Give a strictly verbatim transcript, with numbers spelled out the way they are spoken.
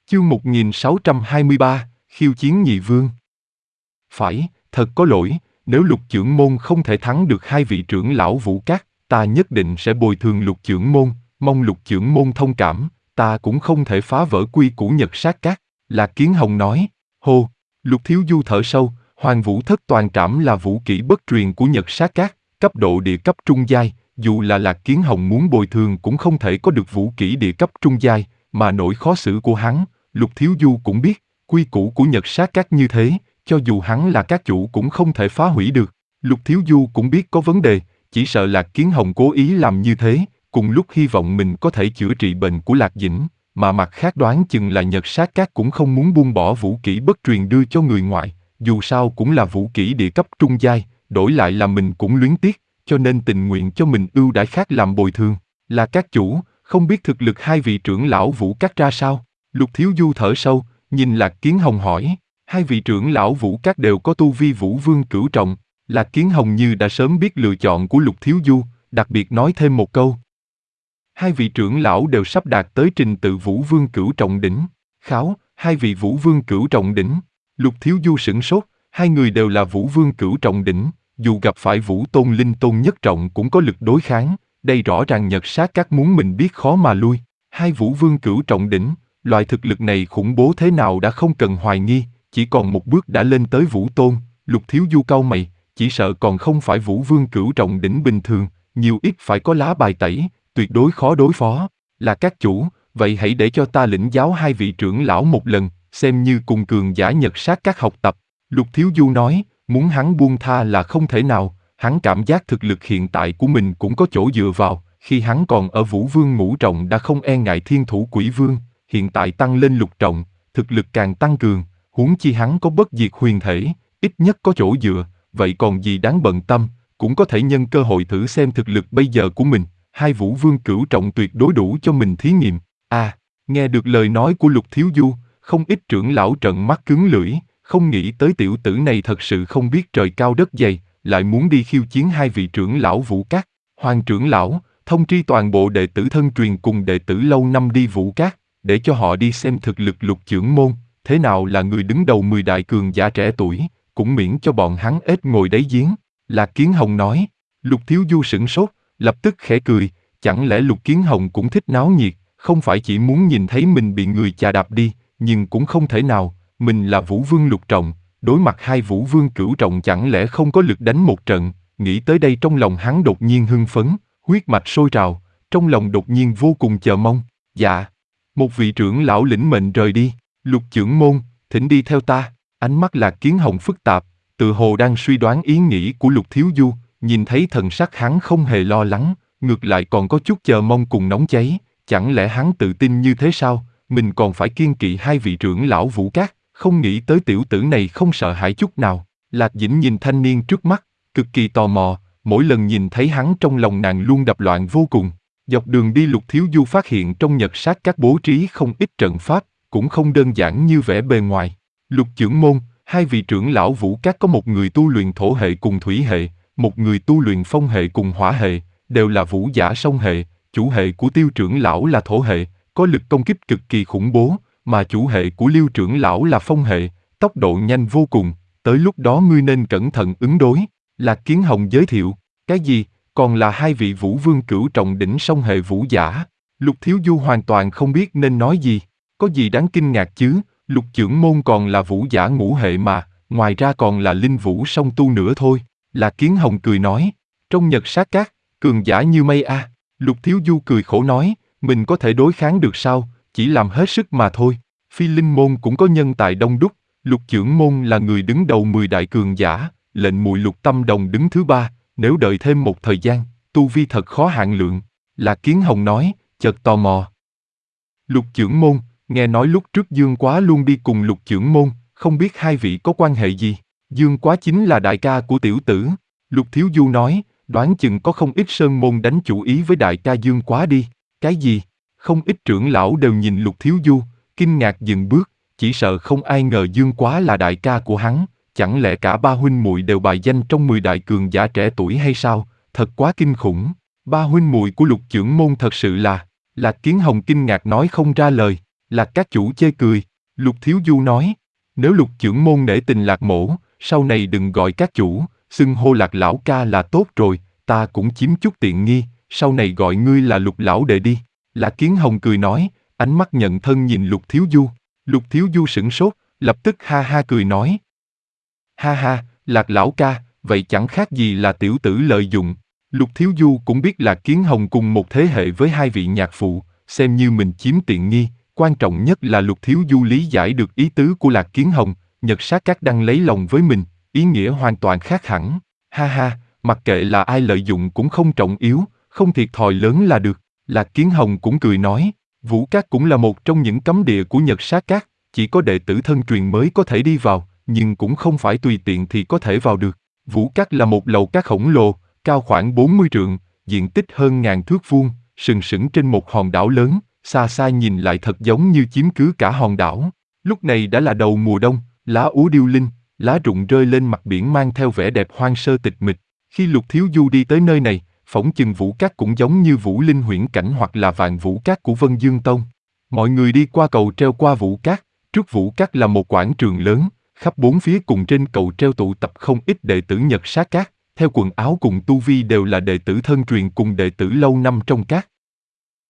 Chương một nghìn sáu trăm hai mươi ba, khiêu chiến nhị vương. Phải, thật có lỗi, nếu Lục Chưởng Môn không thể thắng được hai vị trưởng lão Vũ Các, ta nhất định sẽ bồi thường Lục Chưởng Môn, mong Lục Chưởng Môn thông cảm, ta cũng không thể phá vỡ quy củ Nhật Sát Các. Lạc Kiến Hồng nói. Hô, Lục Thiếu Du thở sâu, Hoàng Vũ Thất Toàn Trảm là vũ kỹ bất truyền của Nhật Sát Các, cấp độ địa cấp trung giai, dù là Lạc Kiến Hồng muốn bồi thường cũng không thể có được vũ kỹ địa cấp trung giai, mà nỗi khó xử của hắn, Lục Thiếu Du cũng biết, quy củ của Nhật Sát Các như thế, cho dù hắn là các chủ cũng không thể phá hủy được. Lục Thiếu Du cũng biết có vấn đề, chỉ sợ Lạc Kiến Hồng cố ý làm như thế, cùng lúc hy vọng mình có thể chữa trị bệnh của Lạc Dĩnh, mà mặt khác đoán chừng là Nhật Sát Các cũng không muốn buông bỏ vũ kỹ bất truyền đưa cho người ngoài, dù sao cũng là vũ kỹ địa cấp trung giai, đổi lại là mình cũng luyến tiếc, cho nên tình nguyện cho mình ưu đãi khác làm bồi thường. Là các chủ, không biết thực lực hai vị trưởng lão Vũ Các ra sao? Lục Thiếu Du thở sâu, nhìn Lạc Kiến Hồng hỏi. Hai vị trưởng lão Vũ Các đều có tu vi Vũ Vương cửu trọng. Lạc Kiến Hồng như đã sớm biết lựa chọn của Lục Thiếu Du, đặc biệt nói thêm một câu. Hai vị trưởng lão đều sắp đạt tới trình tự Vũ Vương cửu trọng đỉnh. Kháo, hai vị Vũ Vương cửu trọng đỉnh. Lục Thiếu Du sửng sốt, hai người đều là Vũ Vương cửu trọng đỉnh, dù gặp phải Vũ Tôn Linh Tôn nhất trọng cũng có lực đối kháng, đây rõ ràng Nhật Sát Các muốn mình biết khó mà lui. Hai Vũ Vương cửu trọng đỉnh, loại thực lực này khủng bố thế nào đã không cần hoài nghi, chỉ còn một bước đã lên tới Vũ Tôn. Lục Thiếu Du cau mày, chỉ sợ còn không phải Vũ Vương cửu trọng đỉnh bình thường, nhiều ít phải có lá bài tẩy, tuyệt đối khó đối phó. Là các chủ, vậy hãy để cho ta lĩnh giáo hai vị trưởng lão một lần, xem như cùng cường giả Nhật Sát Các học tập. Lục Thiếu Du nói, muốn hắn buông tha là không thể nào, hắn cảm giác thực lực hiện tại của mình cũng có chỗ dựa vào, khi hắn còn ở Vũ Vương ngũ trọng đã không e ngại Thiên Thủ Quỷ Vương, hiện tại tăng lên lục trọng, thực lực càng tăng cường, huống chi hắn có bất diệt huyền thể, ít nhất có chỗ dựa, vậy còn gì đáng bận tâm, cũng có thể nhân cơ hội thử xem thực lực bây giờ của mình, hai Vũ Vương cửu trọng tuyệt đối đủ cho mình thí nghiệm. À, nghe được lời nói của Lục Thiếu Du, không ít trưởng lão trợn mắt cứng lưỡi, không nghĩ tới tiểu tử này thật sự không biết trời cao đất dày, lại muốn đi khiêu chiến hai vị trưởng lão Vũ Các. Hoàng trưởng lão, thông tri toàn bộ đệ tử thân truyền cùng đệ tử lâu năm đi Vũ Các, để cho họ đi xem thực lực Lục Chưởng Môn, thế nào là người đứng đầu mười đại cường giả trẻ tuổi, cũng miễn cho bọn hắn ếch ngồi đáy giếng. Lạc Kiến Hồng nói. Lục Thiếu Du sửng sốt, lập tức khẽ cười, chẳng lẽ Lục Kiến Hồng cũng thích náo nhiệt, không phải chỉ muốn nhìn thấy mình bị người chà đạp đi, nhưng cũng không thể nào, mình là Vũ Vương lục trọng, đối mặt hai Vũ Vương cửu trọng chẳng lẽ không có lực đánh một trận. Nghĩ tới đây trong lòng hắn đột nhiên hưng phấn, huyết mạch sôi trào, trong lòng đột nhiên vô cùng chờ mong. Dạ. Một vị trưởng lão lĩnh mệnh rời đi. Lục Chưởng Môn, thỉnh đi theo ta. Ánh mắt Lạc Kiến Hồng phức tạp, tự hồ đang suy đoán ý nghĩ của Lục Thiếu Du, nhìn thấy thần sắc hắn không hề lo lắng, ngược lại còn có chút chờ mong cùng nóng cháy. Chẳng lẽ hắn tự tin như thế sao? Mình còn phải kiêng kỵ hai vị trưởng lão Vũ Các, không nghĩ tới tiểu tử này không sợ hãi chút nào. Lạc Dĩnh nhìn thanh niên trước mắt, cực kỳ tò mò, mỗi lần nhìn thấy hắn trong lòng nàng luôn đập loạn vô cùng. Dọc đường đi Lục Thiếu Du phát hiện trong Nhật Sát Các bố trí không ít trận pháp, cũng không đơn giản như vẻ bề ngoài. Lục Chưởng Môn, hai vị trưởng lão Vũ Các có một người tu luyện thổ hệ cùng thủy hệ, một người tu luyện phong hệ cùng hỏa hệ, đều là vũ giả song hệ. Chủ hệ của Tiêu trưởng lão là thổ hệ, có lực công kích cực kỳ khủng bố, mà chủ hệ của Liêu trưởng lão là phong hệ, tốc độ nhanh vô cùng, tới lúc đó ngươi nên cẩn thận ứng đối. Lạc Kiến Hồng giới thiệu. Cái gì? Còn là hai vị Vũ Vương cửu trọng đỉnh song hệ vũ giả? Lục Thiếu Du hoàn toàn không biết nên nói gì. Có gì đáng kinh ngạc chứ? Lục Chưởng Môn còn là vũ giả ngũ hệ mà, ngoài ra còn là linh vũ song tu nữa thôi. Lạc Kiến Hồng cười nói. Trong Nhật Sát Các, cường giả như mây a. À. Lục Thiếu Du cười khổ nói, mình có thể đối kháng được sao? Chỉ làm hết sức mà thôi. Phi Linh Môn cũng có nhân tài đông đúc, Lục Chưởng Môn là người đứng đầu mười đại cường giả, lệnh mùi Lục Tâm Đồng đứng thứ ba, nếu đợi thêm một thời gian, tu vi thật khó hạn lượng. Lạc Kiến Hồng nói, chợt tò mò. Lục Chưởng Môn, nghe nói lúc trước Dương Quá luôn đi cùng Lục Chưởng Môn, không biết hai vị có quan hệ gì? Dương Quá chính là đại ca của tiểu tử. Lục Thiếu Du nói, đoán chừng có không ít sơn môn đánh chủ ý với đại ca Dương Quá đi. Cái gì? Không ít trưởng lão đều nhìn Lục Thiếu Du, kinh ngạc dừng bước, chỉ sợ không ai ngờ Dương Quá là đại ca của hắn, chẳng lẽ cả ba huynh muội đều bài danh trong mười đại cường giả trẻ tuổi hay sao? Thật quá kinh khủng. Ba huynh muội của Lục Chưởng Môn thật sự là... Lạc Kiến Hồng kinh ngạc nói không ra lời. Lạc các chủ chê cười. Lục Thiếu Du nói, nếu Lục trưởng môn nể tình Lạc mỗ, sau này đừng gọi các chủ, xưng hô Lạc lão ca là tốt rồi, ta cũng chiếm chút tiện nghi, sau này gọi ngươi là Lục lão đệ đi. Lạc Kiến Hồng cười nói, ánh mắt nhận thân nhìn Lục Thiếu Du. Lục Thiếu Du sửng sốt, lập tức ha ha cười nói. Ha ha, Lạc lão ca, vậy chẳng khác gì là tiểu tử lợi dụng. Lục Thiếu Du cũng biết Lạc Kiến Hồng cùng một thế hệ với hai vị nhạc phụ, xem như mình chiếm tiện nghi, quan trọng nhất là Lục Thiếu Du lý giải được ý tứ của Lạc Kiến Hồng, Nhật Sát Các đang lấy lòng với mình, ý nghĩa hoàn toàn khác hẳn. Ha ha, mặc kệ là ai lợi dụng cũng không trọng yếu, không thiệt thòi lớn là được. Lạc Kiến Hồng cũng cười nói, Vũ Các cũng là một trong những cấm địa của Nhật Sát Các, chỉ có đệ tử thân truyền mới có thể đi vào, nhưng cũng không phải tùy tiện thì có thể vào được. Vũ Các là một lầu các khổng lồ, cao khoảng bốn mươi trượng, diện tích hơn ngàn thước vuông, sừng sững trên một hòn đảo lớn, xa xa nhìn lại thật giống như chiếm cứ cả hòn đảo. Lúc này đã là đầu mùa đông, lá úa điêu linh, lá rụng rơi lên mặt biển mang theo vẻ đẹp hoang sơ tịch mịch. Khi Lục Thiếu Du đi tới nơi này, phỏng chừng Vũ Các cũng giống như Vũ Linh huyễn cảnh hoặc là Vạn Vũ Các của Vân Dương Tông. Mọi người đi qua cầu treo qua Vũ Các, trước Vũ Các là một quảng trường lớn, khắp bốn phía cùng trên cầu treo tụ tập không ít đệ tử Nhật Sát Các, theo quần áo cùng tu vi đều là đệ tử thân truyền cùng đệ tử lâu năm trong các.